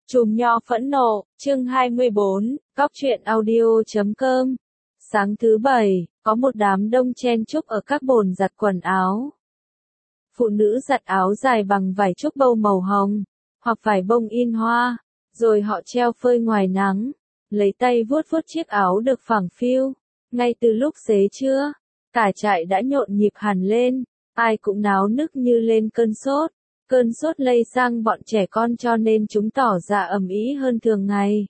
Chùm nho phẫn nộ, chương 24, góc truyện audio.com. Sáng thứ Bảy, có một đám đông chen chúc ở các bồn giặt quần áo. Phụ nữ giặt áo dài bằng vải trúc bâu màu hồng, hoặc vải bông in hoa, rồi họ treo phơi ngoài nắng, lấy tay vuốt vuốt chiếc áo được phẳng phiu. Ngay từ lúc xế trưa, cả trại đã nhộn nhịp hẳn lên, ai cũng náo nức như lên cơn sốt. Cơn sốt lây sang bọn trẻ con cho nên chúng tỏ ra ầm ĩ hơn thường ngày.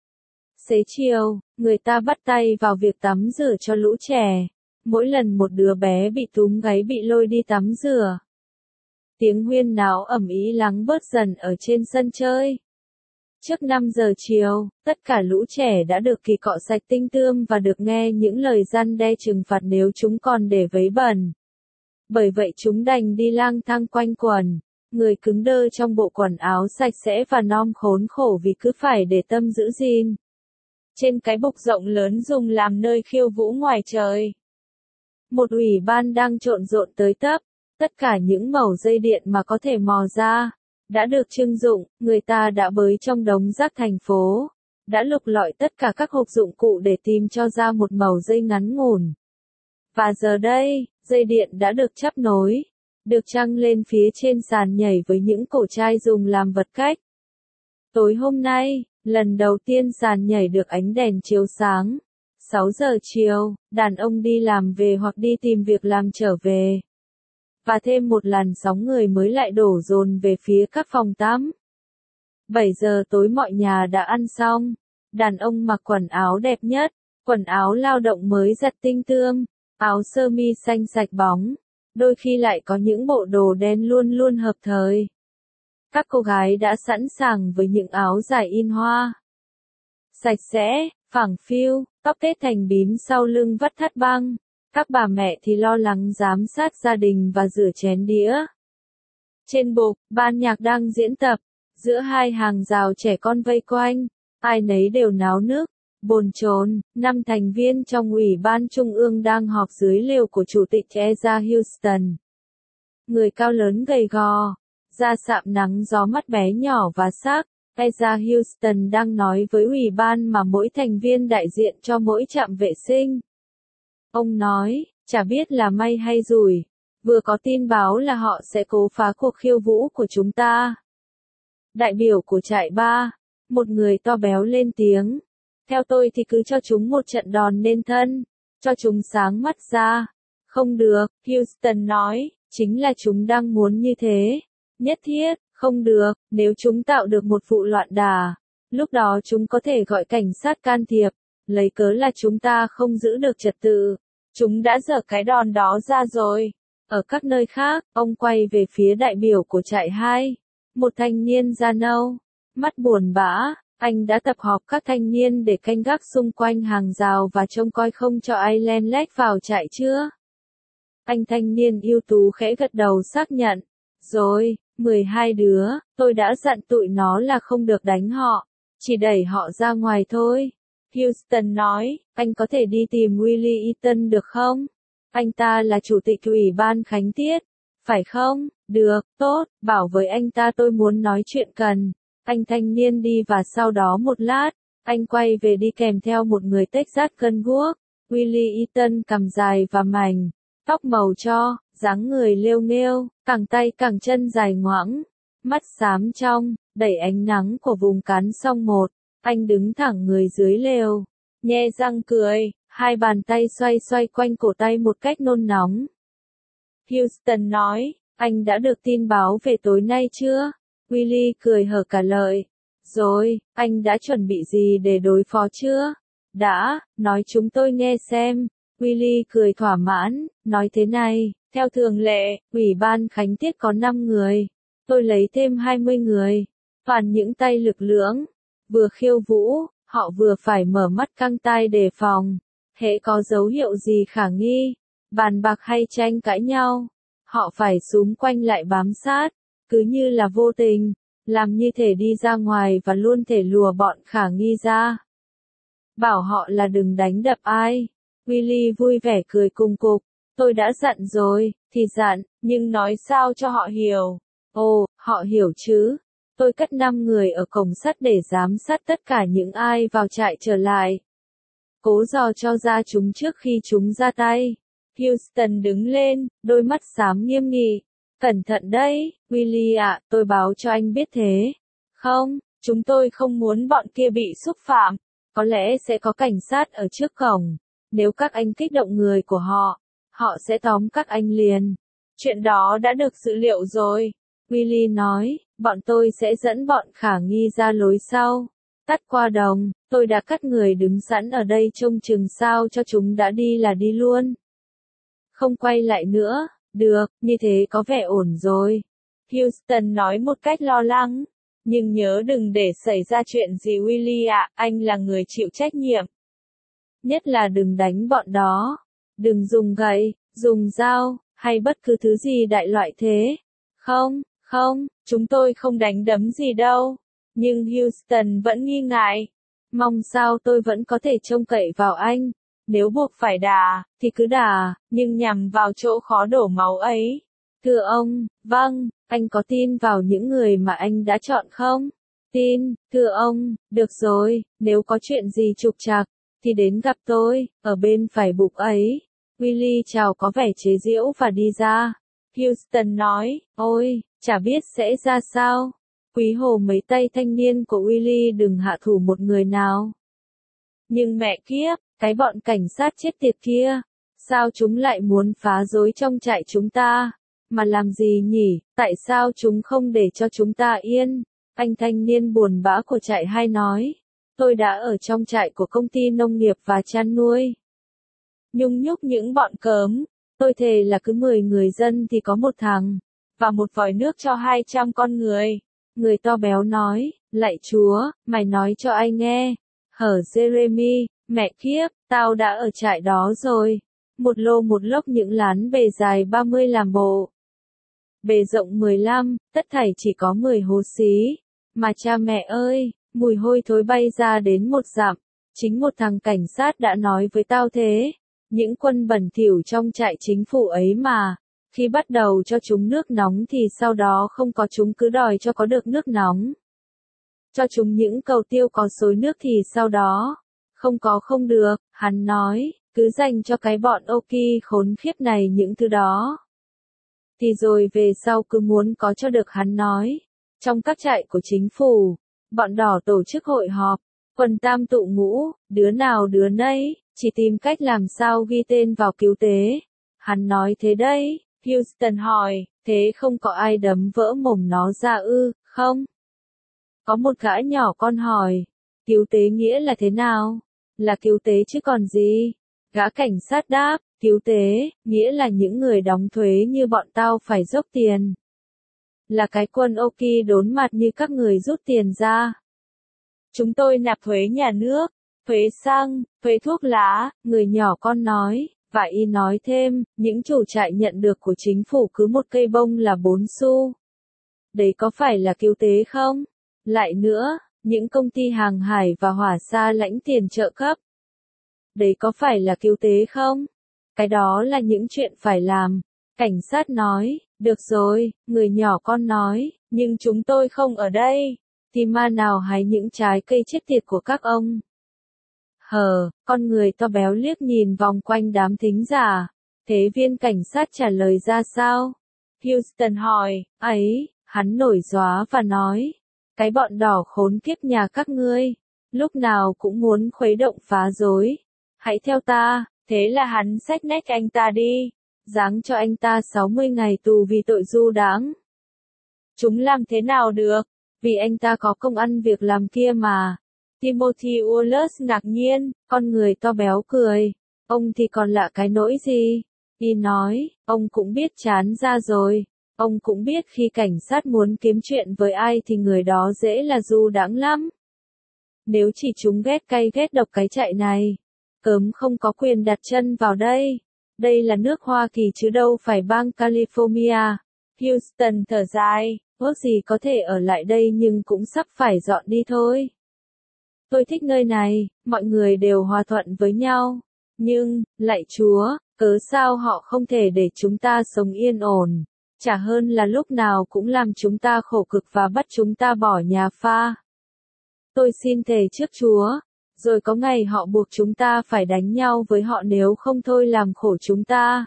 Xế chiều, người ta bắt tay vào việc tắm rửa cho lũ trẻ. Mỗi lần một đứa bé bị túm gáy bị lôi đi tắm rửa. Tiếng huyên náo ầm ĩ lắng bớt dần ở trên sân chơi. Trước 5 giờ chiều, tất cả lũ trẻ đã được kỳ cọ sạch tinh tươm và được nghe những lời răn đe trừng phạt nếu chúng còn để vấy bẩn. Bởi vậy chúng đành đi lang thang quanh quần. Người cứng đơ trong bộ quần áo sạch sẽ và non khốn khổ vì cứ phải để tâm giữ gìn. Trên cái bục rộng lớn dùng làm nơi khiêu vũ ngoài trời. Một ủy ban đang trộn rộn tới tấp, tất cả những mẩu dây điện mà có thể mò ra, đã được trưng dụng, người ta đã bới trong đống rác thành phố, đã lục lọi tất cả các hộp dụng cụ để tìm cho ra một mẩu dây ngắn ngủn. Và giờ đây, dây điện đã được chắp nối. Được trăng lên phía trên sàn nhảy với những cổ chai dùng làm vật cách. Tối hôm nay, lần đầu tiên sàn nhảy được ánh đèn chiếu sáng. 6 giờ chiều, đàn ông đi làm về hoặc đi tìm việc làm trở về. Và thêm một làn sóng người mới lại đổ dồn về phía các phòng tắm. 7 giờ tối mọi nhà đã ăn xong. Đàn ông mặc quần áo đẹp nhất, quần áo lao động mới giặt tinh tươm, áo sơ mi xanh sạch bóng. Đôi khi lại có những bộ đồ đen luôn luôn hợp thời. Các cô gái đã sẵn sàng với những áo dài in hoa. Sạch sẽ, phẳng phiu, tóc tết thành bím sau lưng vắt thắt băng. Các bà mẹ thì lo lắng giám sát gia đình và rửa chén đĩa. Trên bục, ban nhạc đang diễn tập. Giữa hai hàng rào trẻ con vây quanh, ai nấy đều náo nức. Bồn chồn, 5 thành viên trong Ủy ban Trung ương đang họp dưới lều của Chủ tịch Eza Houston. Người cao lớn gầy gò, da sạm nắng gió mắt bé nhỏ và sắc, Eza Houston đang nói với Ủy ban mà mỗi thành viên đại diện cho mỗi trạm vệ sinh. Ông nói, chả biết là may hay rủi, vừa có tin báo là họ sẽ cố phá cuộc khiêu vũ của chúng ta. Đại biểu của trại 3, một người to béo lên tiếng. Theo tôi thì cứ cho chúng một trận đòn nên thân, cho chúng sáng mắt ra. Không được, Houston nói, chính là chúng đang muốn như thế. Nhất thiết, không được, nếu chúng tạo được một vụ loạn đả, lúc đó chúng có thể gọi cảnh sát can thiệp, lấy cớ là chúng ta không giữ được trật tự. Chúng đã dở cái đòn đó ra rồi. Ở các nơi khác, ông quay về phía đại biểu của trại 2, một thanh niên da nâu, mắt buồn bã. Anh đã tập hợp các thanh niên để canh gác xung quanh hàng rào và trông coi không cho ai len lét vào trại chưa? Anh thanh niên ưu tú khẽ gật đầu xác nhận. Rồi, 12 đứa, tôi đã dặn tụi nó là không được đánh họ, chỉ đẩy họ ra ngoài thôi. Houston nói, anh có thể đi tìm Willie Eaton được không? Anh ta là chủ tịch ủy ban khánh tiết, phải không? Được, tốt, bảo với anh ta tôi muốn nói chuyện cần. Anh thanh niên đi và sau đó một lát, anh quay về đi kèm theo một người Texas cân guốc. Willie Eaton cằm dài và mảnh, tóc màu tro, dáng người lêu nghêu, cẳng tay cẳng chân dài ngoãng, mắt xám trong, đẩy ánh nắng của vùng cán song một. Anh đứng thẳng người dưới lều, nhe răng cười, hai bàn tay xoay xoay quanh cổ tay một cách nôn nóng. Houston nói, anh đã được tin báo về tối nay chưa? Willie cười hở cả lời. Rồi, anh đã chuẩn bị gì để đối phó chưa? Đã, nói chúng tôi nghe xem. Willie cười thỏa mãn, nói thế này, theo thường lệ, Ủy ban khánh tiết có 5 người. Tôi lấy thêm 20 người. Toàn những tay lực lưỡng. Vừa khiêu vũ, họ vừa phải mở mắt căng tai đề phòng. Hễ có dấu hiệu gì khả nghi, bàn bạc hay tranh cãi nhau, họ phải xúm quanh lại bám sát. Cứ như là vô tình, làm như thể đi ra ngoài và luôn thể lùa bọn khả nghi ra. Bảo họ là đừng đánh đập ai. Willie vui vẻ cười cùng cục. Tôi đã dặn rồi, thì dặn, nhưng nói sao cho họ hiểu. Ồ, họ hiểu chứ. Tôi cất 5 người ở cổng sắt để giám sát tất cả những ai vào trại trở lại. Cố dò cho ra chúng trước khi chúng ra tay. Houston đứng lên, đôi mắt xám nghiêm nghị. Cẩn thận đấy, Willie ạ, tôi báo cho anh biết thế. Không, chúng tôi không muốn bọn kia bị xúc phạm. Có lẽ sẽ có cảnh sát ở trước cổng. Nếu các anh kích động người của họ, họ sẽ tóm các anh liền. Chuyện đó đã được dự liệu rồi. Willie nói, bọn tôi sẽ dẫn bọn khả nghi ra lối sau. Tắt qua đồng, tôi đã cắt người đứng sẵn ở đây trông chừng sao cho chúng đã đi là đi luôn. Không quay lại nữa, được, như thế có vẻ ổn rồi. Houston nói một cách lo lắng. Nhưng nhớ đừng để xảy ra chuyện gì Willie ạ, anh là người chịu trách nhiệm. Nhất là đừng đánh bọn đó. Đừng dùng gậy, dùng dao, hay bất cứ thứ gì đại loại thế. Không, chúng tôi không đánh đấm gì đâu. Nhưng Houston vẫn nghi ngại. Mong sao tôi vẫn có thể trông cậy vào anh. Nếu buộc phải đà, thì cứ đà, nhưng nhằm vào chỗ khó đổ máu ấy. Thưa ông, vâng, anh có tin vào những người mà anh đã chọn không? Tin, thưa ông, được rồi, nếu có chuyện gì trục trặc, thì đến gặp tôi, ở bên phải bục ấy. Willie chào có vẻ chế giễu và đi ra. Houston nói, ôi, chả biết sẽ ra sao. Quý hồ mấy tay thanh niên của Willie đừng hạ thủ một người nào. Nhưng mẹ kiếp, cái bọn cảnh sát chết tiệt kia, sao chúng lại muốn phá rối trong trại chúng ta? Mà làm gì nhỉ, tại sao chúng không để cho chúng ta yên? Anh thanh niên buồn bã của trại 2 nói, tôi đã ở trong trại của công ty nông nghiệp và chăn nuôi. Nhung nhúc những bọn cớm, tôi thề là cứ 10 người dân thì có một thằng, và một vòi nước cho 200 con người. Người to béo nói, lạy Chúa, mày nói cho ai nghe. Hở Jeremy, mẹ kiếp, tao đã ở trại đó rồi. Một lô một lốc những lán bề dài 30 làm bộ. Bề rộng 15, tất thảy chỉ có 10 hố xí. Mà cha mẹ ơi, mùi hôi thối bay ra đến 1 dặm. Chính một thằng cảnh sát đã nói với tao thế. Những quân bẩn thỉu trong trại chính phủ ấy mà. Khi bắt đầu cho chúng nước nóng thì sau đó không có chúng cứ đòi cho có được nước nóng. Cho chúng những cầu tiêu có xối nước thì sau đó. Không được, hắn nói, cứ dành cho cái bọn Oki khốn khiếp này những thứ đó. Thì rồi về sau cứ muốn có cho được hắn nói. Trong các trại của chính phủ, bọn đỏ tổ chức hội họp, quần tam tụ ngũ, đứa nào đứa nấy, chỉ tìm cách làm sao ghi tên vào cứu tế. Hắn nói thế đấy, Houston hỏi, thế không có ai đấm vỡ mồm nó ra ư, không? Có một gã nhỏ con hỏi, cứu tế nghĩa là thế nào? Là cứu tế chứ còn gì? Gã cảnh sát đáp, cứu tế, nghĩa là những người đóng thuế như bọn tao phải dốc tiền. Là cái quân Oki đốn mặt như các người rút tiền ra. Chúng tôi nạp thuế nhà nước, thuế xăng, thuế thuốc lá, người nhỏ con nói, và y nói thêm, những chủ trại nhận được của chính phủ cứ một cây bông là 4 xu. Đấy có phải là cứu tế không? Lại nữa, những công ty hàng hải và hỏa xa lãnh tiền trợ cấp. Đấy có phải là cứu tế không? Cái đó là những chuyện phải làm. Cảnh sát nói, được rồi, người nhỏ con nói, nhưng chúng tôi không ở đây. Thì ma nào hái những trái cây chết tiệt của các ông. Con người to béo liếc nhìn vòng quanh đám thính giả. Thế viên cảnh sát trả lời ra sao? Houston hỏi, ấy, hắn nổi gióa và nói. Cái bọn đỏ khốn kiếp nhà các ngươi. Lúc nào cũng muốn khuấy động phá rối. Hãy theo ta, thế là hắn xách nách anh ta đi. Giáng cho anh ta 60 ngày tù vì tội du đãng. Chúng làm thế nào được? Vì anh ta có công ăn việc làm kia mà. Timothy Wallace ngạc nhiên, con người to béo cười. Ông thì còn lạ cái nỗi gì? Y nói, ông cũng biết chán ra rồi. Ông cũng biết khi cảnh sát muốn kiếm chuyện với ai thì người đó dễ là du đãng lắm. Nếu chỉ chúng ghét cay ghét độc cái trại này, cớm không có quyền đặt chân vào đây. Đây là nước Hoa Kỳ chứ đâu phải bang California. Houston thở dài, ước gì có thể ở lại đây nhưng cũng sắp phải dọn đi thôi. Tôi thích nơi này, mọi người đều hòa thuận với nhau. Nhưng, lạy Chúa, cớ sao họ không thể để chúng ta sống yên ổn. chả hơn là lúc nào cũng làm chúng ta khổ cực và bắt chúng ta bỏ nhà pha. Tôi xin thề trước Chúa, rồi có ngày họ buộc chúng ta phải đánh nhau với họ nếu không thôi làm khổ chúng ta.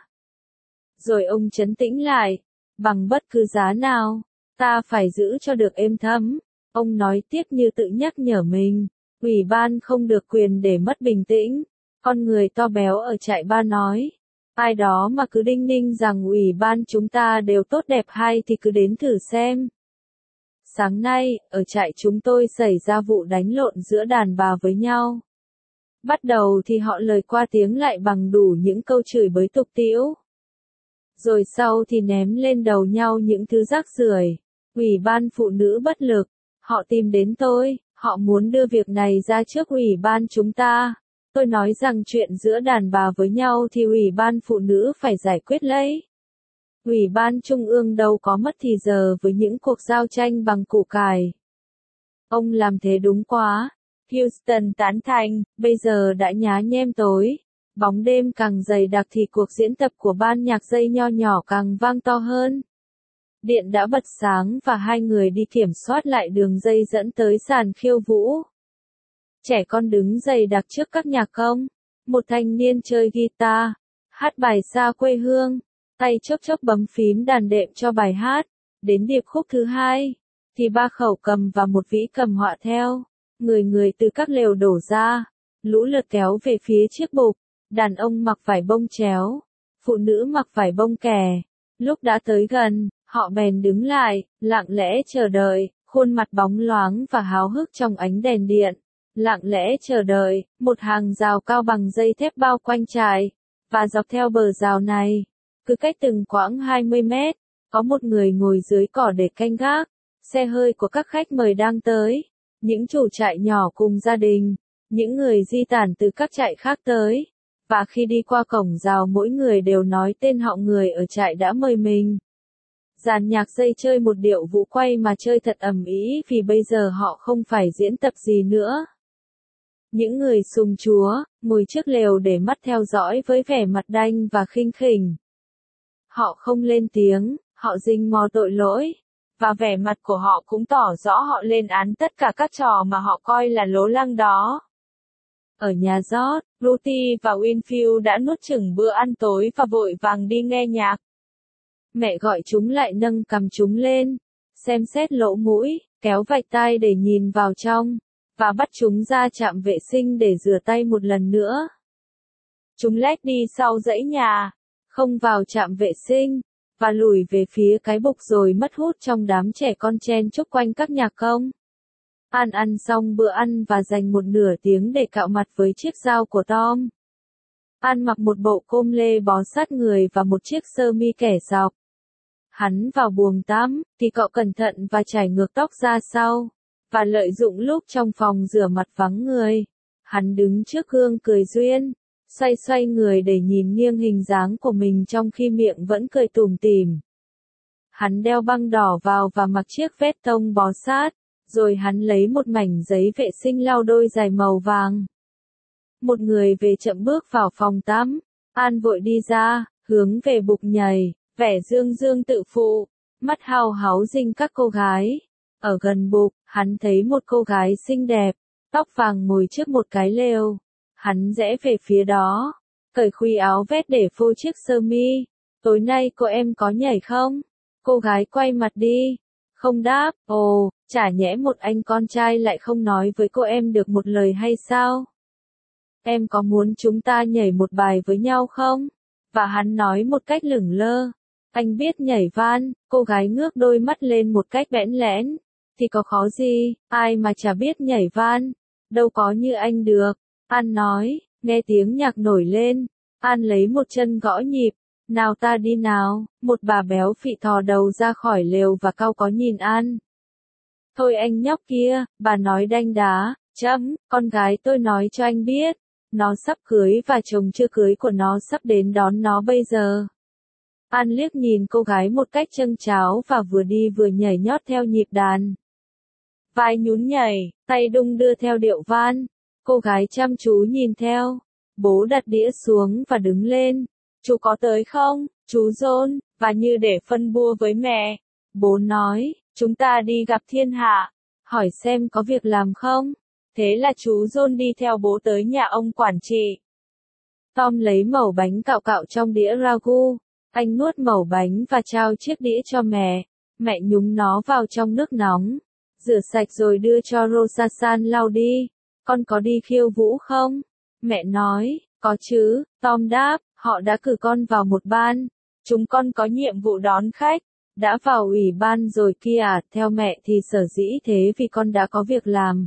Rồi ông trấn tĩnh lại, bằng bất cứ giá nào, ta phải giữ cho được êm thấm. Ông nói tiếp như tự nhắc nhở mình, ủy ban không được quyền để mất bình tĩnh. Con người to béo ở trại ba nói, ai đó mà cứ đinh ninh rằng ủy ban chúng ta đều tốt đẹp hay thì cứ đến thử xem. Sáng nay, ở trại chúng tôi xảy ra vụ đánh lộn giữa đàn bà với nhau. Bắt đầu thì họ lời qua tiếng lại bằng đủ những câu chửi bới tục tĩu. Rồi sau thì ném lên đầu nhau những thứ rác rưởi. Ủy ban phụ nữ bất lực, họ tìm đến tôi, họ muốn đưa việc này ra trước ủy ban chúng ta. Tôi nói rằng chuyện giữa đàn bà với nhau thì ủy ban phụ nữ phải giải quyết lấy. Ủy ban trung ương đâu có mất thì giờ với những cuộc giao tranh bằng củ cải. Ông làm thế đúng quá. Houston tán thành, bây giờ đã nhá nhem tối. Bóng đêm càng dày đặc thì cuộc diễn tập của ban nhạc dây nho nhỏ càng vang to hơn. Điện đã bật sáng và hai người đi kiểm soát lại đường dây dẫn tới sàn khiêu vũ. Trẻ con đứng dày đặc trước các nhạc công. Một thanh niên chơi guitar, hát bài xa quê hương, tay chốc chốc bấm phím đàn đệm cho bài hát. Đến điệp khúc thứ hai, thì ba khẩu cầm và một vĩ cầm họa theo. Người người từ các lều đổ ra, lũ lượt kéo về phía chiếc bục. Đàn ông mặc vải bông chéo, phụ nữ mặc vải bông kẻ. Lúc đã tới gần, họ bèn đứng lại, lặng lẽ chờ đợi, khuôn mặt bóng loáng và háo hức trong ánh đèn điện. Lặng lẽ chờ đợi, một hàng rào cao bằng dây thép bao quanh trại, và dọc theo bờ rào này, cứ cách từng quãng 20 mét, có một người ngồi dưới cỏ để canh gác. Xe hơi của các khách mời đang tới, những chủ trại nhỏ cùng gia đình, những người di tản từ các trại khác tới. Và khi đi qua cổng rào mỗi người đều nói tên họ người ở trại đã mời mình. Dàn nhạc dây chơi một điệu vũ quay mà chơi thật ầm ĩ vì bây giờ họ không phải diễn tập gì nữa. Những người sùng Chúa, ngồi trước lều để mắt theo dõi với vẻ mặt đanh và khinh khỉnh. Họ không lên tiếng, họ rình mò tội lỗi, và vẻ mặt của họ cũng tỏ rõ họ lên án tất cả các trò mà họ coi là lố lăng đó. Ở nhà George, Ruthie và Winfield đã nuốt chửng bữa ăn tối và vội vàng đi nghe nhạc. Mẹ gọi chúng lại nâng cằm chúng lên, xem xét lỗ mũi, kéo vạch tai để nhìn vào trong, và bắt chúng ra trạm vệ sinh để rửa tay một lần nữa. Chúng lách đi sau dãy nhà, không vào trạm vệ sinh, và lùi về phía cái bục rồi mất hút trong đám trẻ con chen chúc quanh các nhạc công. An ăn xong bữa ăn và dành một nửa tiếng để cạo mặt với chiếc dao của Tom. An mặc một bộ com lê bó sát người và một chiếc sơ mi kẻ dọc. Hắn vào buồng tắm, thì cạo cẩn thận và chải ngược tóc ra sau, và lợi dụng lúc trong phòng rửa mặt vắng người. Hắn đứng trước gương cười duyên, xoay xoay người để nhìn nghiêng hình dáng của mình trong khi miệng vẫn cười tủm tỉm. Hắn đeo băng đỏ vào và mặc chiếc vest tông bó sát. Rồi hắn lấy một mảnh giấy vệ sinh lau đôi giày màu vàng. Một người về chậm bước vào phòng tắm. An vội đi ra, hướng về bục nhảy, vẻ dương dương tự phụ, mắt hao háo rinh các cô gái. Ở gần bục, hắn thấy một cô gái xinh đẹp, tóc vàng ngồi trước một cái lều. Hắn rẽ về phía đó, cởi khuy áo vest để phô chiếc sơ mi. Tối nay cô em có nhảy không? Cô gái quay mặt đi, không đáp. Ồ, chả nhẽ một anh con trai lại không nói với cô em được một lời hay sao? Em có muốn chúng ta nhảy một bài với nhau không? Và hắn nói một cách lửng lơ. Anh biết nhảy van. Cô gái ngước đôi mắt lên một cách bẽn lẽn. Thì có khó gì, ai mà chả biết nhảy van. Đâu có như anh được. An nói, nghe tiếng nhạc nổi lên. An lấy một chân gõ nhịp. Nào ta đi nào. Một bà béo phị thò đầu ra khỏi lều và cau có nhìn An. Thôi anh nhóc kia, bà nói đanh đá, con gái tôi nói cho anh biết, nó sắp cưới và chồng chưa cưới của nó sắp đến đón nó bây giờ. An liếc nhìn cô gái một cách châng cháo và vừa đi vừa nhảy nhót theo nhịp đàn. Vai nhún nhảy, tay đung đưa theo điệu van, cô gái chăm chú nhìn theo. Bố đặt đĩa xuống và đứng lên. Chú có tới không, chú John? và như để phân bua với mẹ. Bố nói, chúng ta đi gặp thiên hạ, hỏi xem có việc làm không. Thế là chú John đi theo bố tới nhà ông quản trị. Tom lấy mẩu bánh cạo cạo trong đĩa ragu. Anh nuốt mẩu bánh và trao chiếc đĩa cho mẹ. Mẹ nhúng nó vào trong nước nóng. Rửa sạch rồi đưa cho Rosasan lau đi. Con có đi khiêu vũ không? Mẹ nói, có chứ. Tom đáp, họ đã cử con vào một ban. Chúng con có nhiệm vụ đón khách. Đã vào ủy ban rồi kia à, theo mẹ thì sở dĩ thế vì con đã có việc làm.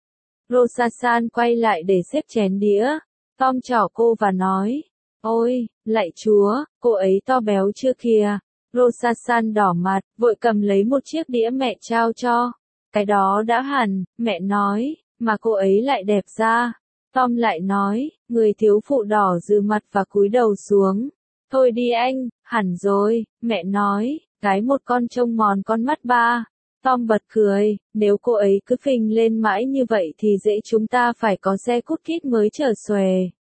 Rosasan quay lại để xếp chén đĩa. Tom chào cô và nói, ôi, lạy Chúa, cô ấy to béo chưa kìa. Rosasan đỏ mặt, vội cầm lấy một chiếc đĩa mẹ trao cho. Cái đó đã hẳn, mẹ nói, mà cô ấy lại đẹp ra. Tom lại nói, người thiếu phụ đỏ rừ mặt và cúi đầu xuống. Thôi đi anh, hẳn rồi, mẹ nói, gái một con trông mòn con mắt ba. Tom bật cười, nếu cô ấy cứ phình lên mãi như vậy thì dễ chúng ta phải có xe cút kít mới chở xuề.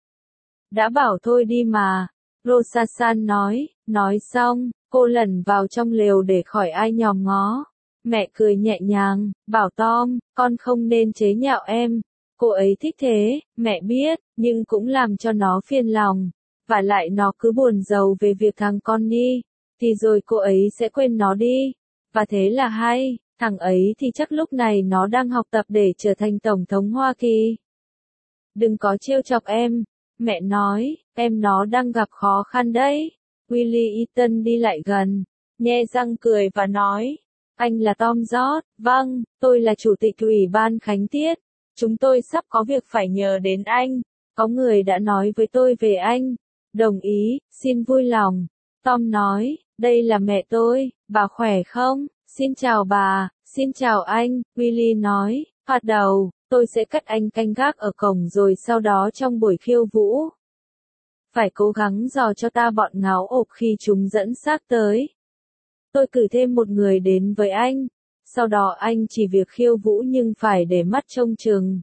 Đã bảo thôi đi mà. Rosasan nói xong, cô lẩn vào trong lều để khỏi ai nhòm ngó. Mẹ cười nhẹ nhàng, bảo Tom, con không nên chế nhạo em. Cô ấy thích thế, mẹ biết, nhưng cũng làm cho nó phiền lòng. Và lại nó cứ buồn rầu về việc thằng con đi, thì rồi cô ấy sẽ quên nó đi. Và thế là hay, thằng ấy thì chắc lúc này nó đang học tập để trở thành Tổng thống Hoa Kỳ. Đừng có trêu chọc em, mẹ nói, em nó đang gặp khó khăn đấy. Willie Eaton đi lại gần, nhe răng cười và nói, anh là Tom George, vâng, tôi là chủ tịch ủy ban khánh tiết. Chúng tôi sắp có việc phải nhờ đến anh, có người đã nói với tôi về anh. Đồng ý, xin vui lòng. Tom nói, đây là mẹ tôi, bà khỏe không? Xin chào bà, xin chào anh, Willie nói, bắt đầu, tôi sẽ cắt anh canh gác ở cổng rồi sau đó trong buổi khiêu vũ. Phải cố gắng dò cho ta bọn ngáo ộp khi chúng dẫn xác tới. Tôi cử thêm một người đến với anh, sau đó anh chỉ việc khiêu vũ nhưng phải để mắt trông chừng.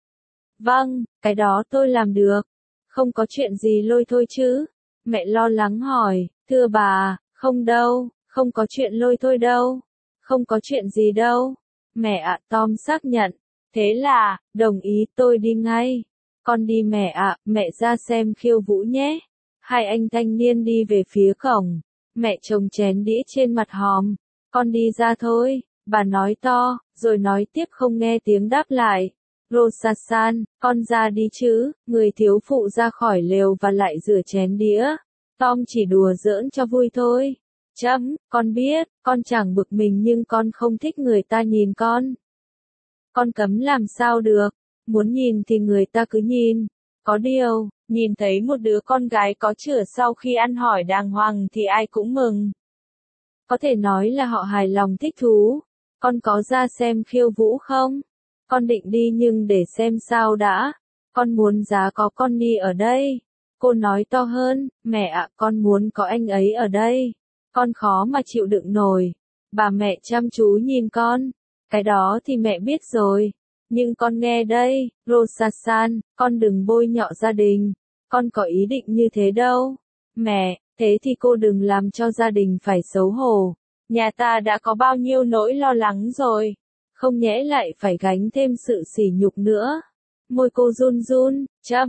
Vâng, cái đó tôi làm được. Không có chuyện gì lôi thôi chứ? Mẹ lo lắng hỏi, thưa bà, không đâu, không có chuyện lôi thôi đâu. Không có chuyện gì đâu. Mẹ ạ, Tom xác nhận. Thế là, đồng ý tôi đi ngay. Con đi mẹ ạ, mẹ ra xem khiêu vũ nhé. Hai anh thanh niên đi về phía cổng. Mẹ chồng chén đĩa trên mặt hòm. Con đi ra thôi, bà nói to, rồi nói tiếp không nghe tiếng đáp lại. Rosasan, con ra đi chứ, người thiếu phụ ra khỏi lều và lại rửa chén đĩa. Tom chỉ đùa giỡn cho vui thôi. Con biết, con chẳng bực mình nhưng con không thích người ta nhìn con. Con cấm làm sao được, muốn nhìn thì người ta cứ nhìn. Có điều, nhìn thấy một đứa con gái có chửa sau khi ăn hỏi đàng hoàng thì ai cũng mừng. Có thể nói là họ hài lòng thích thú. Con có ra xem khiêu vũ không? Con định đi nhưng để xem sao đã. Con muốn giá có con đi ở đây. Cô nói to hơn, mẹ ạ, con muốn có anh ấy ở đây. Con khó mà chịu đựng nổi. Bà mẹ chăm chú nhìn con. Cái đó thì mẹ biết rồi. Nhưng con nghe đây, Rosasan, con đừng bôi nhọ gia đình. Con có ý định như thế đâu. Mẹ, thế thì cô đừng làm cho gia đình phải xấu hổ. Nhà ta đã có bao nhiêu nỗi lo lắng rồi. Không nhẽ lại phải gánh thêm sự sỉ nhục nữa. Môi cô run run,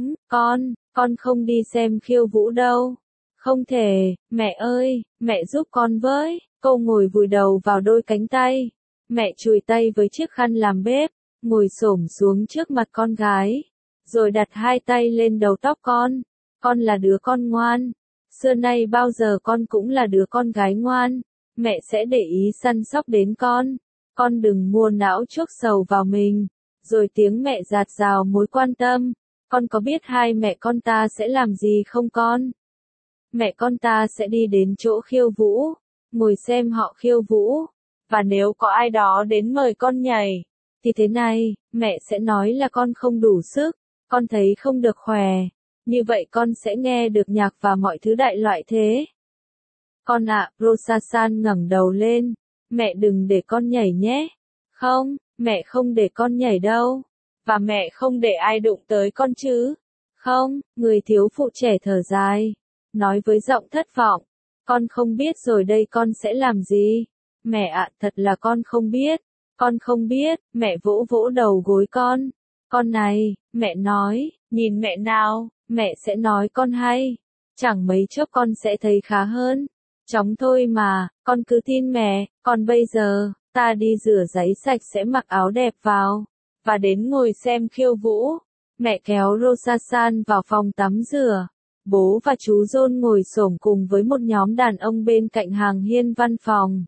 con không đi xem khiêu vũ đâu. Không thể, mẹ ơi, mẹ giúp con với. Cô ngồi vùi đầu vào đôi cánh tay. Mẹ chùi tay với chiếc khăn làm bếp, ngồi xổm xuống trước mặt con gái, rồi đặt hai tay lên đầu tóc con. Con là đứa con ngoan. Xưa nay bao giờ con cũng là đứa con gái ngoan. Mẹ sẽ để ý săn sóc đến con. Con đừng mua não chuốc sầu vào mình. Rồi tiếng mẹ rạt rào mối quan tâm. Con có biết hai mẹ con ta sẽ làm gì không con? Mẹ con ta sẽ đi đến chỗ khiêu vũ, ngồi xem họ khiêu vũ. Và nếu có ai đó đến mời con nhảy, thì thế này, mẹ sẽ nói là con không đủ sức, con thấy không được khỏe. Như vậy con sẽ nghe được nhạc và mọi thứ đại loại thế. Con ạ, Rosasan ngẩng đầu lên. Mẹ đừng để con nhảy nhé. Không, mẹ không để con nhảy đâu. Và mẹ không để ai đụng tới con chứ. Không, người thiếu phụ trẻ thở dài. Nói với giọng thất vọng. Con không biết rồi đây con sẽ làm gì? Mẹ ạ, thật là con không biết. Con không biết, mẹ vỗ vỗ đầu gối con. Con này, mẹ nói, nhìn mẹ nào, mẹ sẽ nói con hay. Chẳng mấy chốc con sẽ thấy khá hơn. Chóng thôi mà, con cứ tin mẹ, còn bây giờ, ta đi rửa giấy sạch sẽ mặc áo đẹp vào, và đến ngồi xem khiêu vũ. Mẹ kéo Rosasan vào phòng tắm rửa. Bố và chú John ngồi xổm cùng với một nhóm đàn ông bên cạnh hàng hiên văn phòng.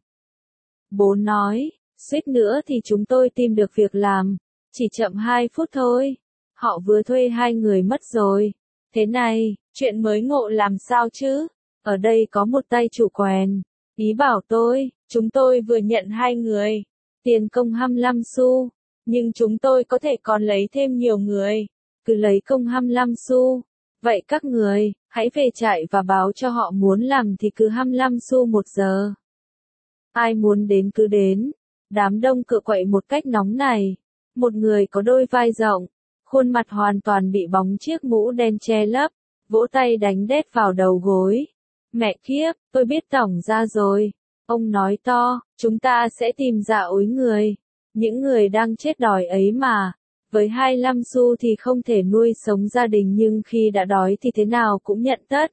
Bố nói, suýt nữa thì chúng tôi tìm được việc làm. Chỉ chậm 2 phút thôi. Họ vừa thuê 2 người mất rồi. Thế này, chuyện mới ngộ làm sao chứ? Ở đây có một tay chủ quèn. Ý bảo tôi, chúng tôi vừa nhận 2 người. Tiền công 25 xu. Nhưng chúng tôi có thể còn lấy thêm nhiều người. Cứ lấy công 25 xu. Vậy các người, hãy về trại và báo cho họ muốn làm thì cứ 25 xu 1 giờ. Ai muốn đến cứ đến. Đám đông cựa quậy một cách nóng này. Một người có đôi vai rộng, khuôn mặt hoàn toàn bị bóng chiếc mũ đen che lấp, vỗ tay đánh đét vào đầu gối. Mẹ kiếp, tôi biết tổng ra rồi. Ông nói to, chúng ta sẽ tìm ra ối người. Những người đang chết đói ấy mà. Với 25 xu thì không thể nuôi sống gia đình nhưng khi đã đói thì thế nào cũng nhận tất.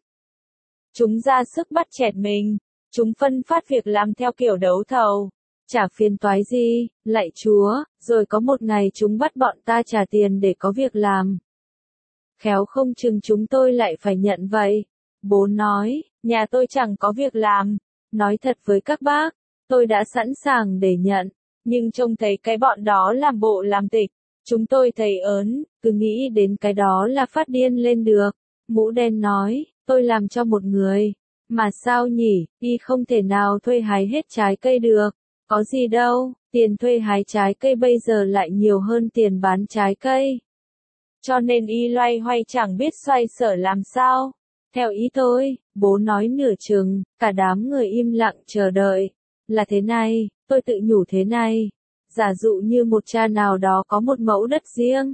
Chúng ra sức bắt chẹt mình. Chúng phân phát việc làm theo kiểu đấu thầu. Chả phiền toái gì, lạy Chúa, rồi có một ngày chúng bắt bọn ta trả tiền để có việc làm. Khéo không chừng chúng tôi lại phải nhận vậy. Bố nói, nhà tôi chẳng có việc làm. Nói thật với các bác, tôi đã sẵn sàng để nhận, nhưng trông thấy cái bọn đó làm bộ làm tịch. Chúng tôi thấy ớn, cứ nghĩ đến cái đó là phát điên lên được. Mũ đen nói, tôi làm cho một người. Mà sao nhỉ, y không thể nào thuê hái hết trái cây được. Có gì đâu, tiền thuê hái trái cây bây giờ lại nhiều hơn tiền bán trái cây. Cho nên y loay hoay chẳng biết xoay sở làm sao. Theo ý tôi, bố nói nửa chừng, cả đám người im lặng chờ đợi. Là thế này, tôi tự nhủ thế này. Giả dụ như một cha nào đó có một mẫu đất riêng.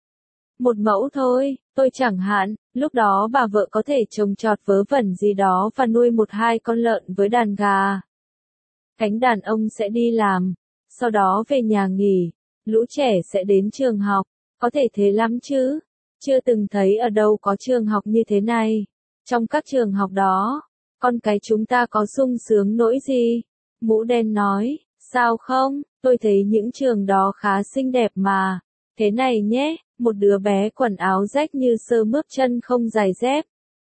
Một mẫu thôi, tôi chẳng hạn, lúc đó bà vợ có thể trồng trọt vớ vẩn gì đó và nuôi 1-2 con lợn với đàn gà. Cánh đàn ông sẽ đi làm, sau đó về nhà nghỉ, lũ trẻ sẽ đến trường học, có thể thế lắm chứ. Chưa từng thấy ở đâu có trường học như thế này. Trong các trường học đó, con cái chúng ta có sung sướng nỗi gì? Mũ đen nói, sao không, tôi thấy những trường đó khá xinh đẹp mà. Thế này nhé, một đứa bé quần áo rách như sơ mướp chân không giày dép.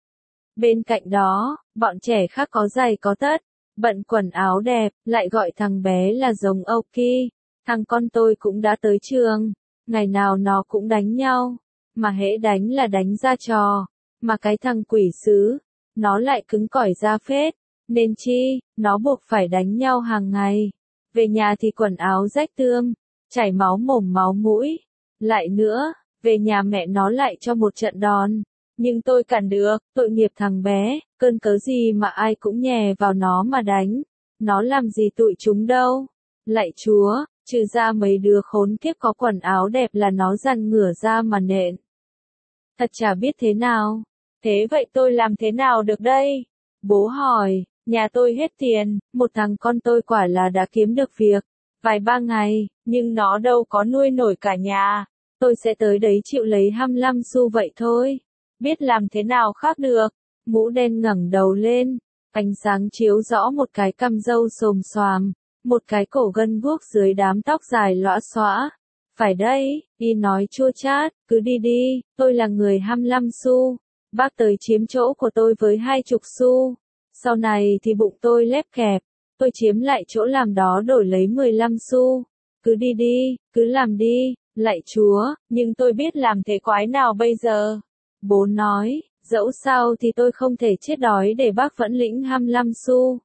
Bên cạnh đó, bọn trẻ khác có giày có tất, bận quần áo đẹp, lại gọi thằng bé là giống Oki. Thằng con tôi cũng đã tới trường, ngày nào nó cũng đánh nhau, mà hễ đánh là đánh ra trò, mà cái thằng quỷ sứ, nó lại cứng cỏi ra phết, nên chi, nó buộc phải đánh nhau hàng ngày. Về nhà thì quần áo rách tươm, chảy máu mồm máu mũi. Lại nữa, về nhà mẹ nó lại cho một trận đòn. Nhưng tôi cản được, tội nghiệp thằng bé, cơn cớ gì mà ai cũng nhè vào nó mà đánh. Nó làm gì tụi chúng đâu. Lạy Chúa, trừ ra mấy đứa khốn kiếp có quần áo đẹp là nó dằn ngửa ra mà nện. Thật chả biết thế nào. Thế vậy tôi làm thế nào được đây? Bố hỏi, nhà tôi hết tiền, một thằng con tôi quả là đã kiếm được việc. Vài ba ngày, nhưng nó đâu có nuôi nổi cả nhà. Tôi sẽ tới đấy chịu lấy 25 xu vậy thôi. Biết làm thế nào khác được. Mũ đen ngẩng đầu lên. Ánh sáng chiếu rõ một cái cằm râu xồm xoàm. Một cái cổ gân guốc dưới đám tóc dài lõa xõa. Phải đấy, y nói chua chát, cứ đi đi, tôi là người 25 xu. Bác tới chiếm chỗ của tôi với 20 xu. Sau này thì bụng tôi lép kẹp. Tôi chiếm lại chỗ làm đó đổi lấy 15 xu. Cứ đi đi, cứ làm đi, lạy Chúa, nhưng tôi biết làm thế quái nào bây giờ. Bố nói, dẫu sao thì tôi không thể chết đói để bác vẫn lĩnh 25 xu.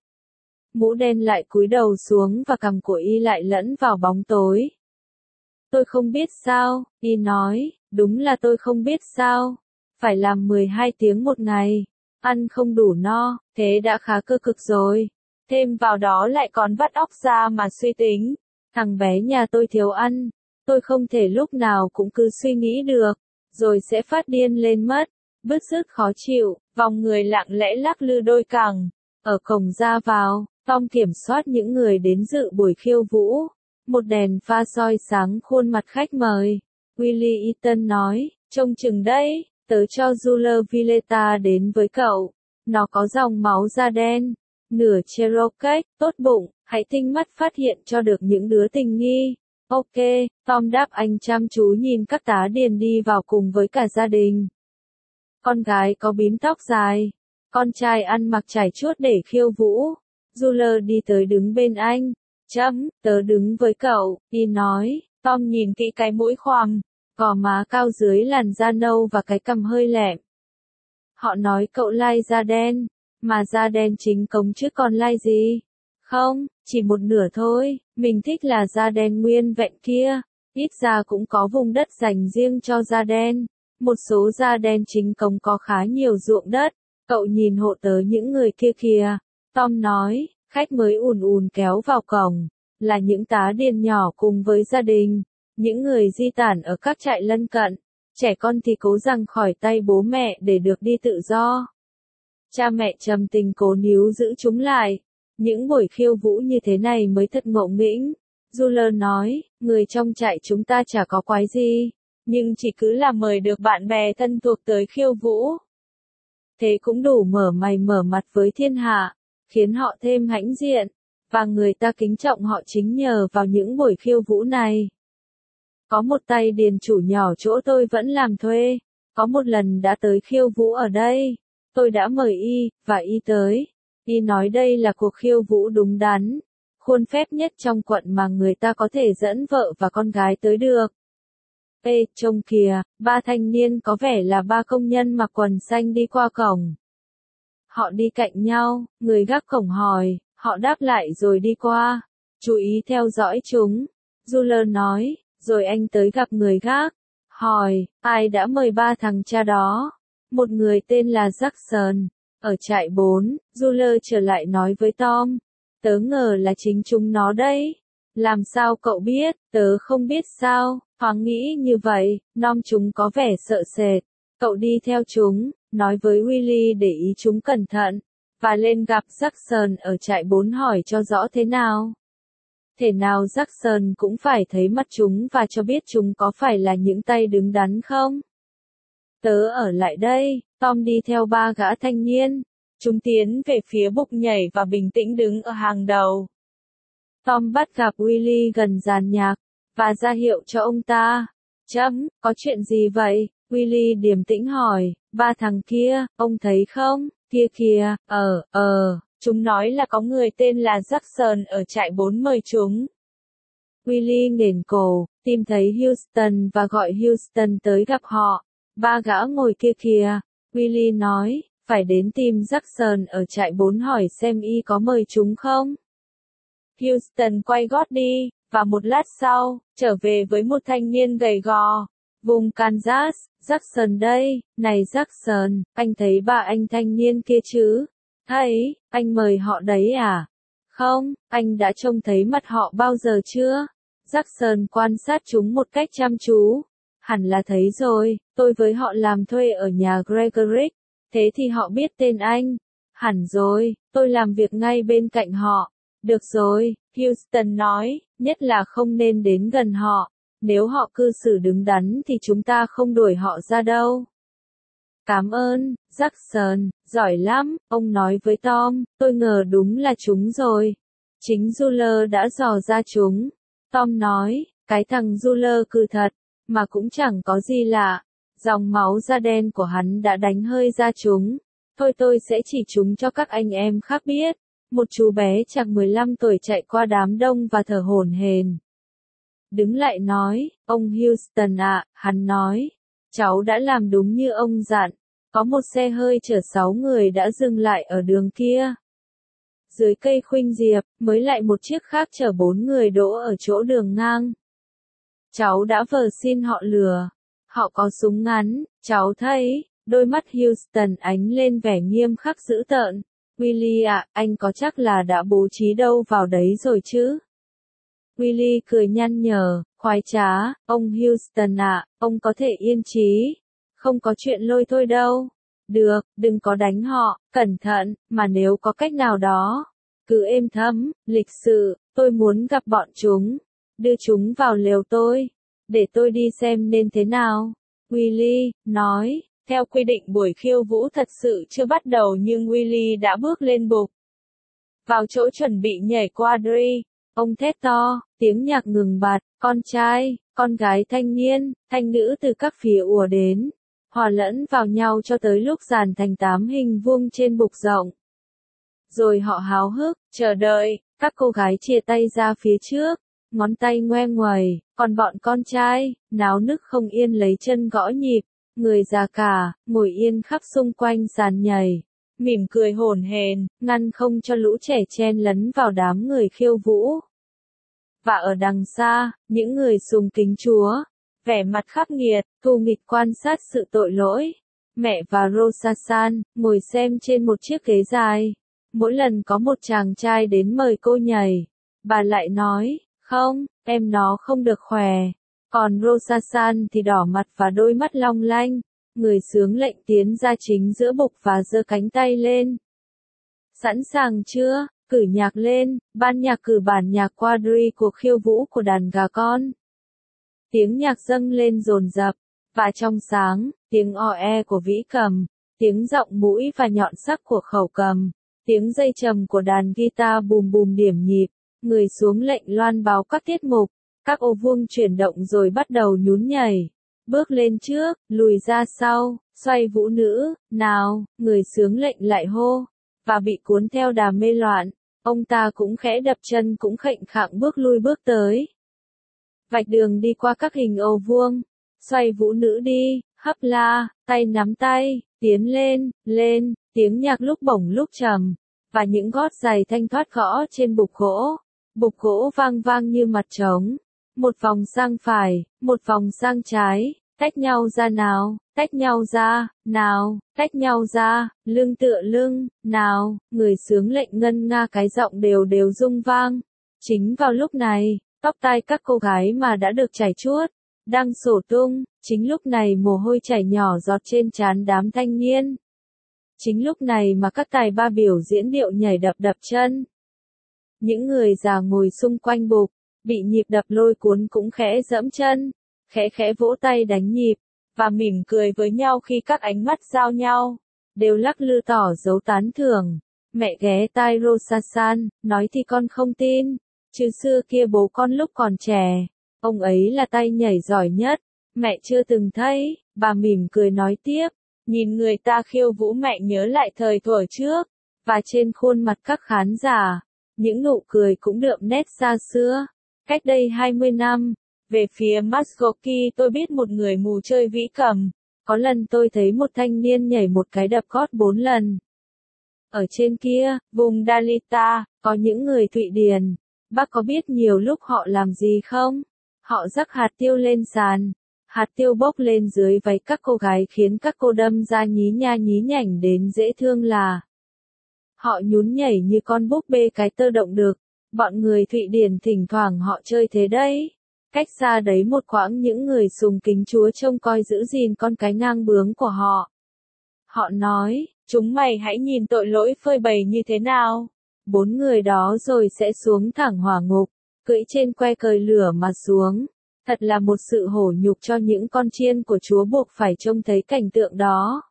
Mũ đen lại cúi đầu xuống và cằm của y lại lẫn vào bóng tối. Tôi không biết sao, y nói, đúng là tôi không biết sao. Phải làm 12 tiếng một ngày, ăn không đủ no, thế đã khá cơ cực rồi. Thêm vào đó lại còn vắt óc ra mà suy tính. Thằng bé nhà tôi thiếu ăn, tôi không thể lúc nào cũng cứ suy nghĩ được, rồi sẽ phát điên lên mất. Bứt rứt khó chịu, vòng người lặng lẽ lắc lư đôi cẳng. Ở cổng ra vào, Tom kiểm soát những người đến dự buổi khiêu vũ. Một đèn pha soi sáng khuôn mặt khách mời. Willie Eaton nói, trông chừng đấy, tớ cho Juler Villeta đến với cậu. Nó có dòng máu da đen, nửa Cherokee, tốt bụng, hãy tinh mắt phát hiện cho được những đứa tình nghi. Ok, Tom đáp, anh chăm chú nhìn các tá điền đi vào cùng với cả gia đình. Con gái có bím tóc dài, con trai ăn mặc trải chuốt để khiêu vũ. Juler đi tới đứng bên anh. Tớ đứng với cậu, y nói. Tom nhìn kỹ cái mũi khoằm, gò má cao dưới làn da nâu và cái cằm hơi lẹm. Họ nói cậu lai da đen, mà da đen chính cống chứ còn lai gì. Không, chỉ một nửa thôi, mình thích là da đen nguyên vẹn kia. Ít ra cũng có vùng đất dành riêng cho da đen. Một số da đen chính cống có khá nhiều ruộng đất. Cậu nhìn hộ tớ những người kia kìa. Tom nói, khách mới ùn ùn kéo vào cổng. Là những tá điền nhỏ cùng với gia đình. Những người di tản ở các trại lân cận. Trẻ con thì cố giằng khỏi tay bố mẹ để được đi tự do. Cha mẹ trầm tình cố níu giữ chúng lại. Những buổi khiêu vũ như thế này mới thật ngộ nghĩnh. Juler nói, người trong trại chúng ta chả có quái gì, nhưng chỉ cứ là mời được bạn bè thân thuộc tới khiêu vũ. Thế cũng đủ mở mày mở mặt với thiên hạ, khiến họ thêm hãnh diện, và người ta kính trọng họ chính nhờ vào những buổi khiêu vũ này. Có một tay điền chủ nhỏ chỗ tôi vẫn làm thuê, có một lần đã tới khiêu vũ ở đây. Tôi đã mời y, và y tới. Y nói đây là cuộc khiêu vũ đúng đắn, khuôn phép nhất trong quận mà người ta có thể dẫn vợ và con gái tới được. Ê, trông kìa, ba thanh niên có vẻ là ba công nhân mặc quần xanh đi qua cổng. Họ đi cạnh nhau, người gác cổng hỏi, họ đáp lại rồi đi qua. Chú ý theo dõi chúng. Juler nói, rồi anh tới gặp người gác. Hỏi, ai đã mời ba thằng cha đó? Một người tên là Jackson. Ở trại 4, Juler trở lại nói với Tom. Tớ ngờ là chính chúng nó đấy. Làm sao cậu biết? Tớ không biết sao. Thoáng nghĩ như vậy, Nom chúng có vẻ sợ sệt. Cậu đi theo chúng, nói với Willie để ý chúng cẩn thận. Và lên gặp Jackson ở trại 4 hỏi cho rõ thế nào. Thể nào Jackson cũng phải thấy mặt chúng và cho biết chúng có phải là những tay đứng đắn không? Tớ ở lại đây, Tom đi theo ba gã thanh niên. Chúng tiến về phía bục nhảy và bình tĩnh đứng ở hàng đầu. Tom bắt gặp Willie gần dàn nhạc, và ra hiệu cho ông ta. Có chuyện gì vậy? Willie điềm tĩnh hỏi, ba thằng kia, ông thấy không? Kia kìa, chúng nói là có người tên là Jackson ở trại 4 mời chúng. Willie nghển cổ, tìm thấy Houston và gọi Houston tới gặp họ. Ba gã ngồi kia kìa. Willie nói, phải đến tìm Jackson ở trại 4 hỏi xem y có mời chúng không. Houston quay gót đi, và một lát sau, trở về với một thanh niên gầy gò. Vùng Kansas, Jackson đây, này Jackson, anh thấy ba anh thanh niên kia chứ? Thấy, anh mời họ đấy à? Không, anh đã trông thấy mặt họ bao giờ chưa? Jackson quan sát chúng một cách chăm chú. Hẳn là thấy rồi, tôi với họ làm thuê ở nhà Gregory. Thế thì họ biết tên anh. Hẳn rồi, tôi làm việc ngay bên cạnh họ. Được rồi, Houston nói, nhất là không nên đến gần họ. Nếu họ cư xử đứng đắn thì chúng ta không đuổi họ ra đâu. Cảm ơn, Jackson, giỏi lắm, ông nói với Tom, tôi ngờ đúng là chúng rồi. Chính Juler đã dò ra chúng. Tom nói, cái thằng Juler cừ thật, mà cũng chẳng có gì lạ. Dòng máu da đen của hắn đã đánh hơi ra chúng. Thôi tôi sẽ chỉ chúng cho các anh em khác biết. Một chú bé chạc 15 tuổi chạy qua đám đông và thở hổn hển. Đứng lại nói, ông Houston ạ, hắn nói. Cháu đã làm đúng như ông dặn. Có một xe hơi chở 6 người đã dừng lại ở đường kia. Dưới cây khuynh diệp, mới lại một chiếc khác chở 4 người đỗ ở chỗ đường ngang. Cháu đã vờ xin họ lừa. Họ có súng ngắn, cháu thấy. Đôi mắt Houston ánh lên vẻ nghiêm khắc dữ tợn. Willie ạ, anh có chắc là đã bố trí đâu vào đấy rồi chứ? Willie cười nhăn nhở, khoái trá, ông Houston ạ, ông có thể yên trí. Không có chuyện lôi thôi đâu. Được, đừng có đánh họ, cẩn thận, mà nếu có cách nào đó, cứ êm thấm, lịch sự, tôi muốn gặp bọn chúng, đưa chúng vào lều tôi, để tôi đi xem nên thế nào. Willy nói, theo quy định buổi khiêu vũ thật sự chưa bắt đầu nhưng Willy đã bước lên bục. Vào chỗ chuẩn bị nhảy quadrille, ông thét to, tiếng nhạc ngừng bặt, con trai, con gái thanh niên, thanh nữ từ các phía ùa đến, hòa lẫn vào nhau cho tới lúc dàn thành 8 hình vuông trên bục rộng. Rồi họ háo hức, chờ đợi, các cô gái chia tay ra phía trước, ngón tay ngoe nguẩy, còn bọn con trai, náo nức không yên lấy chân gõ nhịp, người già cả, ngồi yên khắp xung quanh sàn nhảy, mỉm cười hổn hển, ngăn không cho lũ trẻ chen lấn vào đám người khiêu vũ. Và ở đằng xa, những người sùng kính Chúa, vẻ mặt khắc nghiệt, thù nghịch quan sát sự tội lỗi. Mẹ và Rosasan ngồi xem trên một chiếc ghế dài. Mỗi lần có một chàng trai đến mời cô nhảy, bà lại nói, không, em nó không được khỏe. Còn Rosasan thì đỏ mặt và đôi mắt long lanh. Người xướng lệnh tiến ra chính giữa bục và giơ cánh tay lên. Sẵn sàng chưa? Cử nhạc lên, ban nhạc cử bản nhạc quadrille cuộc khiêu vũ của đàn gà con. Tiếng nhạc dâng lên dồn dập, và trong sáng, tiếng o-e của vĩ cầm, tiếng giọng mũi và nhọn sắc của khẩu cầm, tiếng dây trầm của đàn guitar bùm bùm điểm nhịp, người xuống lệnh loan báo các tiết mục, các ô vuông chuyển động rồi bắt đầu nhún nhảy. Bước lên trước, lùi ra sau, xoay vũ nữ, nào, người xướng lệnh lại hô, và bị cuốn theo đà mê loạn, ông ta cũng khẽ đập chân cũng khệnh khạng bước lui bước tới. Vạch đường đi qua các hình ô vuông, xoay vũ nữ đi, hấp la, tay nắm tay, tiến lên, lên, tiếng nhạc lúc bổng lúc trầm, và những gót giày thanh thoát gõ trên bục gỗ vang vang như mặt trống. Một vòng sang phải, một vòng sang trái, tách nhau ra nào, tách nhau ra, nào, tách nhau ra, lưng tựa lưng, nào, người xướng lệnh ngân nga cái giọng đều đều rung vang. Chính vào lúc này, tóc tai các cô gái mà đã được chải chuốt, đang xổ tung, chính lúc này mồ hôi chảy nhỏ giọt trên trán đám thanh niên. Chính lúc này mà các tài ba biểu diễn điệu nhảy đập đập chân. Những người già ngồi xung quanh bục, bị nhịp đập lôi cuốn cũng khẽ giẫm chân, khẽ khẽ vỗ tay đánh nhịp, và mỉm cười với nhau khi các ánh mắt giao nhau, đều lắc lư tỏ dấu tán thưởng. Mẹ ghé tai Rosasan, nói thì con không tin, chứ xưa kia bố con lúc còn trẻ, ông ấy là tay nhảy giỏi nhất, mẹ chưa từng thấy. Bà mỉm cười nói tiếp, nhìn người ta khiêu vũ mẹ nhớ lại thời thuở trước, và trên khuôn mặt các khán giả, những nụ cười cũng đượm nét xa xưa. Cách đây 20 năm, về phía Muskogee tôi biết một người mù chơi vĩ cầm. Có lần tôi thấy một thanh niên nhảy một cái đập gót 4 lần. Ở trên kia, vùng Dalita, có những người Thụy Điển. Bác có biết nhiều lúc họ làm gì không? Họ rắc hạt tiêu lên sàn. Hạt tiêu bốc lên dưới váy các cô gái khiến các cô đâm ra nhí nha nhí nhảnh đến dễ thương là. Họ nhún nhảy như con búp bê cái tơ động được. Bọn người Thụy Điển thỉnh thoảng họ chơi thế đấy. Cách xa đấy một quãng những người sùng kính Chúa trông coi giữ gìn con cái ngang bướng của họ. Họ nói, chúng mày hãy nhìn tội lỗi phơi bày như thế nào. 4 người đó rồi sẽ xuống thẳng hỏa ngục, cưỡi trên que cời lửa mà xuống. Thật là một sự hổ nhục cho những con chiên của Chúa buộc phải trông thấy cảnh tượng đó.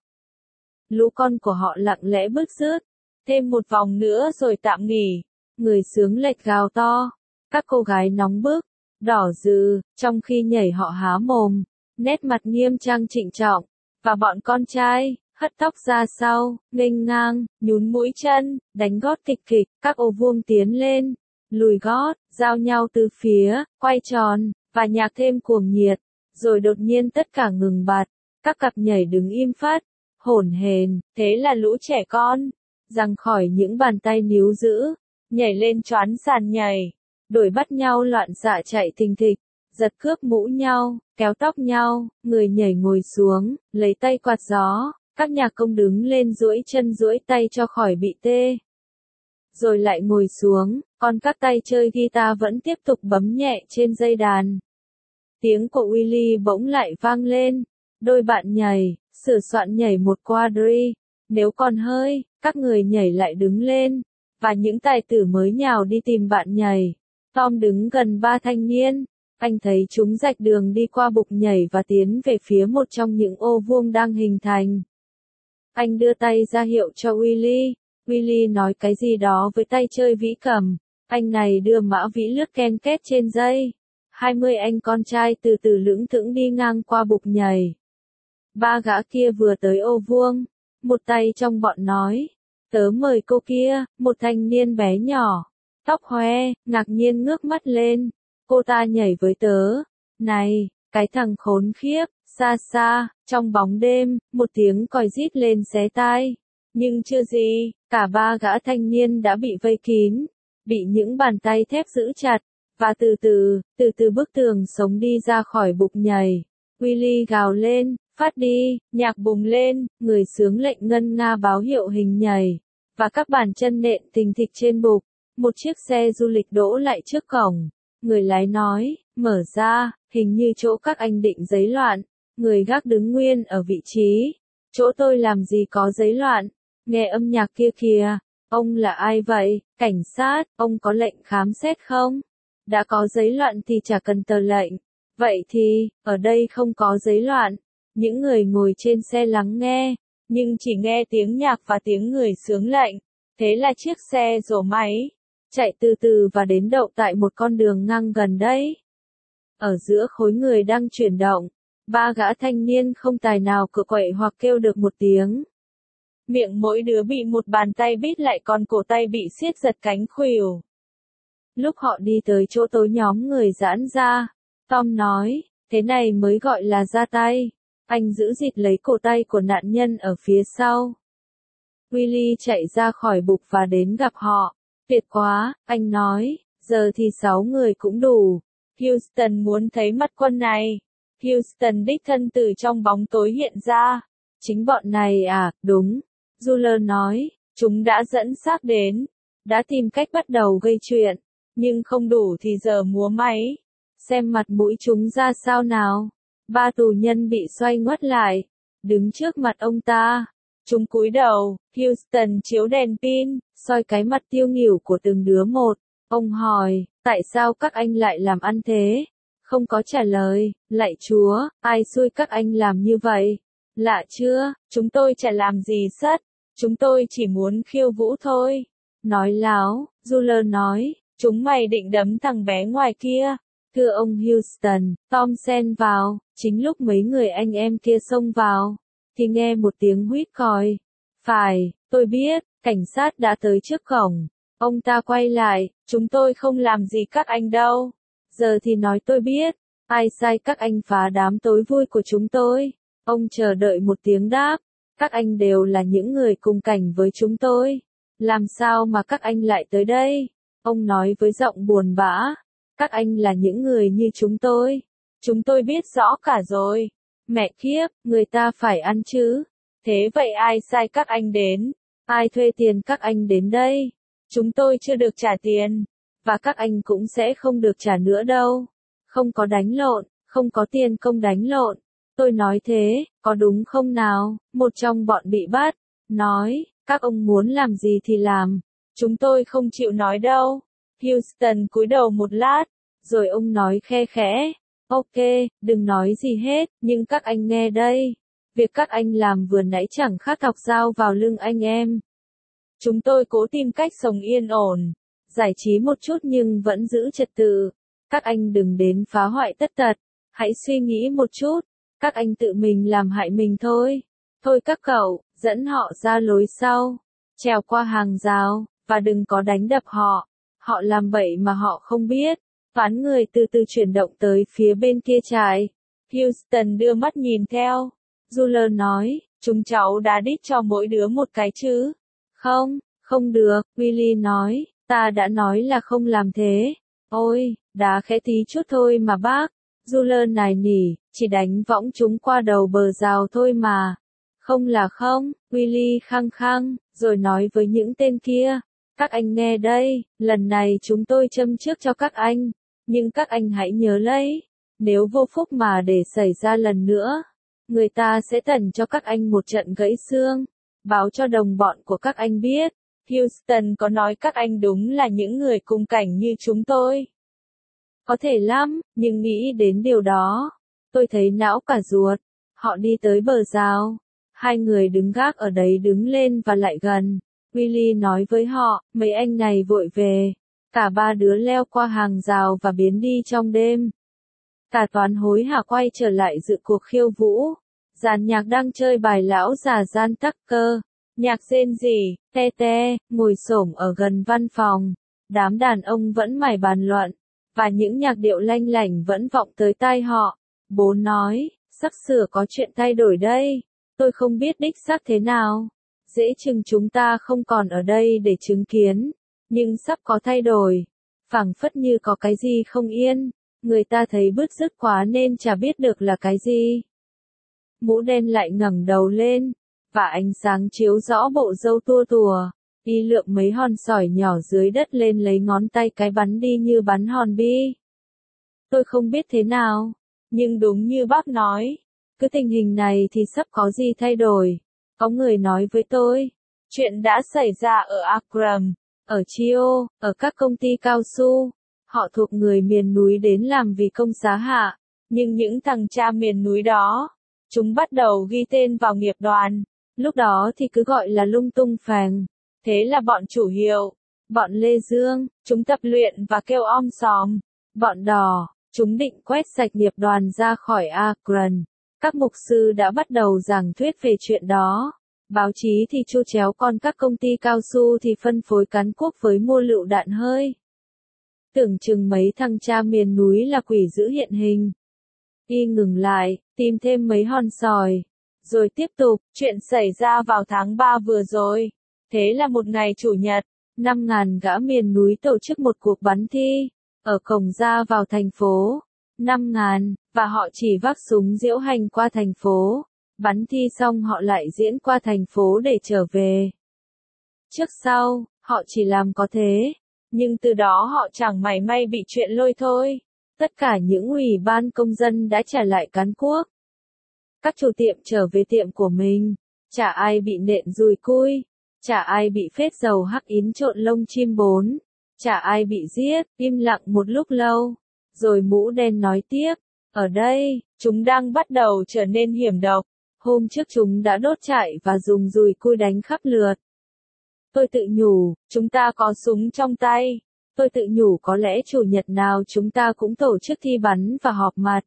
Lũ con của họ lặng lẽ bứt rứt, thêm một vòng nữa rồi tạm nghỉ. Người xướng lệch gào to, các cô gái nóng bức, đỏ rừ, trong khi nhảy họ há mồm, nét mặt nghiêm trang trịnh trọng, và bọn con trai, hất tóc ra sau, nghênh ngang, nhún mũi chân, đánh gót kịch kịch, các ô vuông tiến lên, lùi gót, giao nhau từ phía, quay tròn, và nhạc thêm cuồng nhiệt, rồi đột nhiên tất cả ngừng bặt, các cặp nhảy đứng im phắt, hổn hển, thế là lũ trẻ con, giằng khỏi những bàn tay níu giữ, nhảy lên choán sàn nhảy, đuổi bắt nhau loạn xạ chạy thình thịch, giật cướp mũ nhau, kéo tóc nhau, người nhảy ngồi xuống, lấy tay quạt gió, các nhạc công đứng lên duỗi chân duỗi tay cho khỏi bị tê. Rồi lại ngồi xuống, còn các tay chơi guitar vẫn tiếp tục bấm nhẹ trên dây đàn. Tiếng của Willy bỗng lại vang lên, đôi bạn nhảy, sửa soạn nhảy một quadri. Nếu còn hơi, các người nhảy lại đứng lên. Và những tài tử mới nhào đi tìm bạn nhảy. Tom đứng gần ba thanh niên. Anh thấy chúng rạch đường đi qua bục nhảy và tiến về phía một trong những ô vuông đang hình thành. Anh đưa tay ra hiệu cho Willy. Willy nói cái gì đó với tay chơi vĩ cầm. Anh này đưa mã vĩ lướt ken két trên dây. 20 anh con trai từ từ lững thững đi ngang qua bục nhảy. Ba gã kia vừa tới ô vuông. Một tay trong bọn nói. Tớ mời cô kia, một thanh niên bé nhỏ. Tóc hoe, ngạc nhiên ngước mắt lên. Cô ta nhảy với tớ. Này, cái thằng khốn khiếp, xa xa, trong bóng đêm, một tiếng còi rít lên xé tai. Nhưng chưa gì, cả ba gã thanh niên đã bị vây kín, bị những bàn tay thép giữ chặt, và từ từ bức tường sống đi ra khỏi bục nhảy. Willy gào lên, phát đi, nhạc bùng lên, người xướng lệnh ngân nga báo hiệu hình nhảy, và các bàn chân nện thình thịch trên bục. Một chiếc xe du lịch đỗ lại trước cổng. Người lái nói, mở ra, hình như chỗ các anh định giấy loạn. Người gác đứng nguyên ở vị trí. Chỗ tôi làm gì có giấy loạn. Nghe âm nhạc kia kìa. Ông là ai vậy? Cảnh sát, ông có lệnh khám xét không? Đã có giấy loạn thì chả cần tờ lệnh. Vậy thì, ở đây không có giấy loạn. Những người ngồi trên xe lắng nghe, nhưng chỉ nghe tiếng nhạc và tiếng người xướng lệnh. Thế là chiếc xe rồ máy, chạy từ từ và đến đậu tại một con đường ngang gần đấy. Ở giữa khối người đang chuyển động, ba gã thanh niên không tài nào cựa quậy hoặc kêu được một tiếng. Miệng mỗi đứa bị một bàn tay bít lại, còn cổ tay bị siết giật cánh khuỷu. Lúc họ đi tới chỗ tối nhóm người giãn ra, Tom nói, thế này mới gọi là ra tay. Anh giữ chặt lấy cổ tay của nạn nhân ở phía sau. Willy chạy ra khỏi bục và đến gặp họ. Tuyệt quá, anh nói, giờ thì 6 người cũng đủ. Houston muốn thấy mắt quân này. Houston đích thân từ trong bóng tối hiện ra. Chính bọn này à, đúng. Zuller nói, chúng đã dẫn xác đến. Đã tìm cách bắt đầu gây chuyện. Nhưng không đủ thì giờ múa máy. Xem mặt mũi chúng ra sao nào. Ba tù nhân bị xoay ngoắt lại. Đứng trước mặt ông ta. Chúng cúi đầu, Houston chiếu đèn pin, soi cái mặt tiêu nghỉu của từng đứa một. Ông hỏi, tại sao các anh lại làm ăn thế? Không có trả lời, lạy Chúa, ai xui các anh làm như vậy? Lạ chưa, chúng tôi chả làm gì sất, chúng tôi chỉ muốn khiêu vũ thôi. Nói láo, Zuller nói, chúng mày định đấm thằng bé ngoài kia. Thưa ông Houston, Tom xen vào, chính lúc mấy người anh em kia xông vào, thì nghe một tiếng huýt còi. Phải, tôi biết, cảnh sát đã tới trước cổng. Ông ta quay lại, chúng tôi không làm gì các anh đâu. Giờ thì nói tôi biết, ai sai các anh phá đám tối vui của chúng tôi. Ông chờ đợi một tiếng đáp. Các anh đều là những người cùng cảnh với chúng tôi. Làm sao mà các anh lại tới đây? Ông nói với giọng buồn bã. Các anh là những người như chúng tôi. Chúng tôi biết rõ cả rồi. Mẹ kiếp, người ta phải ăn chứ. Thế vậy ai sai các anh đến? Ai thuê tiền các anh đến đây? Chúng tôi chưa được trả tiền. Và các anh cũng sẽ không được trả nữa đâu. Không có đánh lộn, không có tiền công đánh lộn. Tôi nói thế, có đúng không nào? Một trong bọn bị bắt, nói, các ông muốn làm gì thì làm. Chúng tôi không chịu nói đâu. Houston cúi đầu một lát, rồi ông nói khe khẽ. Ok, đừng nói gì hết, nhưng các anh nghe đây. Việc các anh làm vừa nãy chẳng khác thọc dao vào lưng anh em. Chúng tôi cố tìm cách sống yên ổn, giải trí một chút nhưng vẫn giữ trật tự. Các anh đừng đến phá hoại tất tật. Hãy suy nghĩ một chút. Các anh tự mình làm hại mình thôi. Thôi các cậu, dẫn họ ra lối sau. Trèo qua hàng rào, và đừng có đánh đập họ. Họ làm bậy mà họ không biết. Toán người từ từ chuyển động tới phía bên kia trại. Houston đưa mắt nhìn theo. Zuller nói, chúng cháu đã đít cho mỗi đứa một cái chứ. Không, không được, Willy nói, ta đã nói là không làm thế. Ôi, đá khẽ tí chút thôi mà bác. Zuller nài nỉ, chỉ đánh võng chúng qua đầu bờ rào thôi mà. Không là không, Willy khăng khăng, rồi nói với những tên kia. Các anh nghe đây, lần này chúng tôi châm trước cho các anh. Nhưng các anh hãy nhớ lấy, nếu vô phúc mà để xảy ra lần nữa, Người ta sẽ tẩn cho các anh một trận gãy xương. Báo cho đồng bọn của các anh biết. Houston có nói các anh đúng là những người cùng cảnh như chúng tôi. Có thể lắm, nhưng nghĩ đến điều đó. Tôi thấy não cả ruột. Họ đi tới bờ rào. Hai người đứng gác ở đấy đứng lên và lại gần. Willy nói với họ, mấy anh này vội về. Cả ba đứa leo qua hàng rào và biến đi trong đêm. Cả toán hối hả quay trở lại dự cuộc khiêu vũ. Dàn nhạc đang chơi bài lão già Gian Tắc Cơ. Nhạc rên rỉ, te te, ngồi xổm ở gần văn phòng. Đám đàn ông vẫn mải bàn luận. Và những nhạc điệu lanh lảnh vẫn vọng tới tai họ. Bố nói, sắp sửa có chuyện thay đổi đây. Tôi không biết đích xác thế nào. Dễ chừng chúng ta không còn ở đây để chứng kiến. Nhưng sắp có thay đổi. Phảng phất như có cái gì không yên. Người ta thấy bứt rứt quá nên chả biết được là cái gì. Mũ đen lại ngẩng đầu lên. Và ánh sáng chiếu rõ bộ râu tua tùa. Y lượm mấy hòn sỏi nhỏ dưới đất lên lấy ngón tay cái bắn đi như bắn hòn bi. Tôi không biết thế nào. Nhưng đúng như bác nói. Cứ tình hình này thì sắp có gì thay đổi. Có người nói với tôi. Chuyện đã xảy ra ở Akram, ở Chio, ở các công ty cao su. Họ thuộc người miền núi đến làm vì công giá hạ. Nhưng những thằng cha miền núi đó, chúng bắt đầu ghi tên vào nghiệp đoàn. Lúc đó thì cứ gọi là lung tung phèng. Thế là bọn chủ hiệu, bọn Lê Dương, chúng tập luyện và kêu om sòm. Bọn đỏ, chúng định quét sạch nghiệp đoàn ra khỏi Akron. Các mục sư đã bắt đầu giảng thuyết về chuyện đó. Báo chí thì chu chéo con các công ty cao su thì phân phối cán cuốc với mua lựu đạn hơi. Tưởng chừng mấy thằng cha miền núi là quỷ dữ hiện hình. Y ngừng lại, tìm thêm mấy hòn sỏi. Rồi tiếp tục, chuyện xảy ra vào tháng 3 vừa rồi. Thế là một ngày Chủ nhật, 5.000 gã miền núi tổ chức một cuộc bắn thi. Ở cổng ra vào thành phố. 5.000, và họ chỉ vác súng diễu hành qua thành phố. Bắn thi xong họ lại diễn qua thành phố để trở về. Trước sau, họ chỉ làm có thế. Nhưng từ đó họ chẳng mảy may bị chuyện lôi thôi. Tất cả những ủy ban công dân đã trả lại cán cuốc. Các chủ tiệm trở về tiệm của mình. Chả ai bị nện dùi cui. Chả ai bị phết dầu hắc ín trộn lông chim bốn. Chả ai bị giết. Im lặng một lúc lâu. Rồi mũ đen nói tiếp. Ở đây, chúng đang bắt đầu trở nên hiểm độc. Hôm trước chúng đã đốt trại và dùng dùi cui đánh khắp lượt. Tôi tự nhủ, chúng ta có súng trong tay. Tôi tự nhủ có lẽ chủ nhật nào chúng ta cũng tổ chức thi bắn và họp mặt.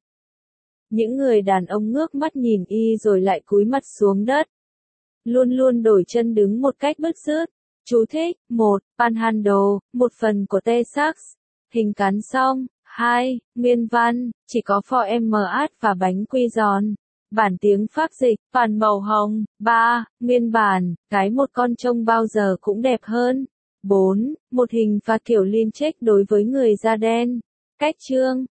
Những người đàn ông ngước mắt nhìn y rồi lại cúi mặt xuống đất. Luôn luôn đổi chân đứng một cách bứt rứt. Chú thích, 1. Panhandle, một phần của Texas. Hình cán xong. 2. Nguyên văn, chỉ có for MH và bánh quy giòn. Bản tiếng Pháp dịch, phản màu hồng. 3. Nguyên bản, cái một con trông bao giờ cũng đẹp hơn. 4. Một hình phạt kiểu liên trách đối với người da đen. Cách chương